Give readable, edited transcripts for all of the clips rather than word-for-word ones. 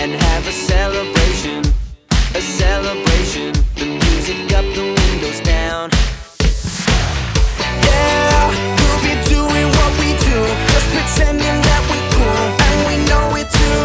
and have a celebration, a celebration. The music up, the windows down. Yeah, we'll be doing what we do, just pretending that we're cool, and we know it too.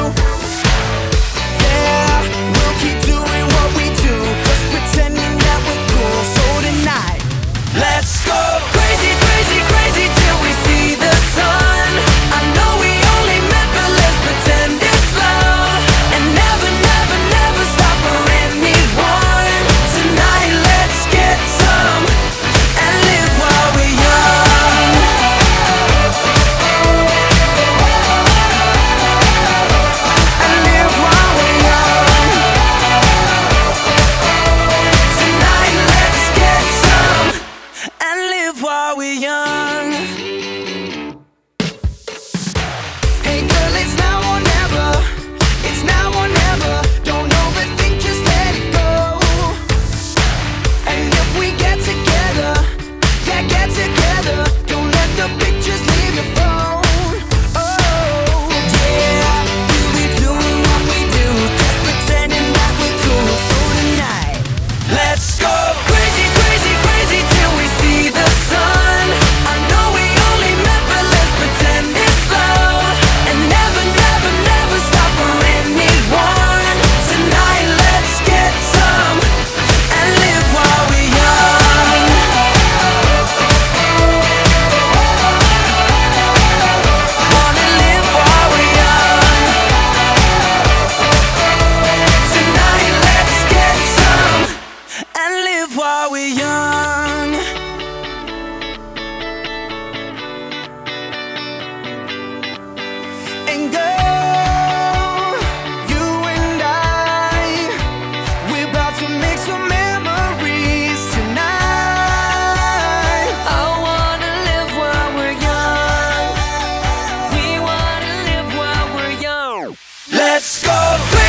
Yeah, we'll keep doing what we do, just pretending that we're cool. So tonight, let's go crazy, crazy, crazy till we see the sun. I know we only met, but let's pretend it's love, and never, never, never stop for anyone. Tonight, let's get some and live while we're young. And live while we're young. Tonight, let's get some and live while we're young. Hey girl, it's now or never. It's now or never. Don't overthink, just let it go. And if we get together, yeah, get together. Don't let the pictures leave your phone. Oh, yeah, we'll be doing what we do, just pretending that we're cool. So tonight, let's go crazy, crazy, crazy till we see the sun. I know we only met, but let's pretend it's love, and never, never, never stop for anyone. Tonight, let's get some and live while we're young. Wanna live while we're young. Tonight, let's get some and live while we're young. And girl, you and I, we're about to make some memories tonight. I wanna live while we're young. We wanna live while we're young. Let's go crazy.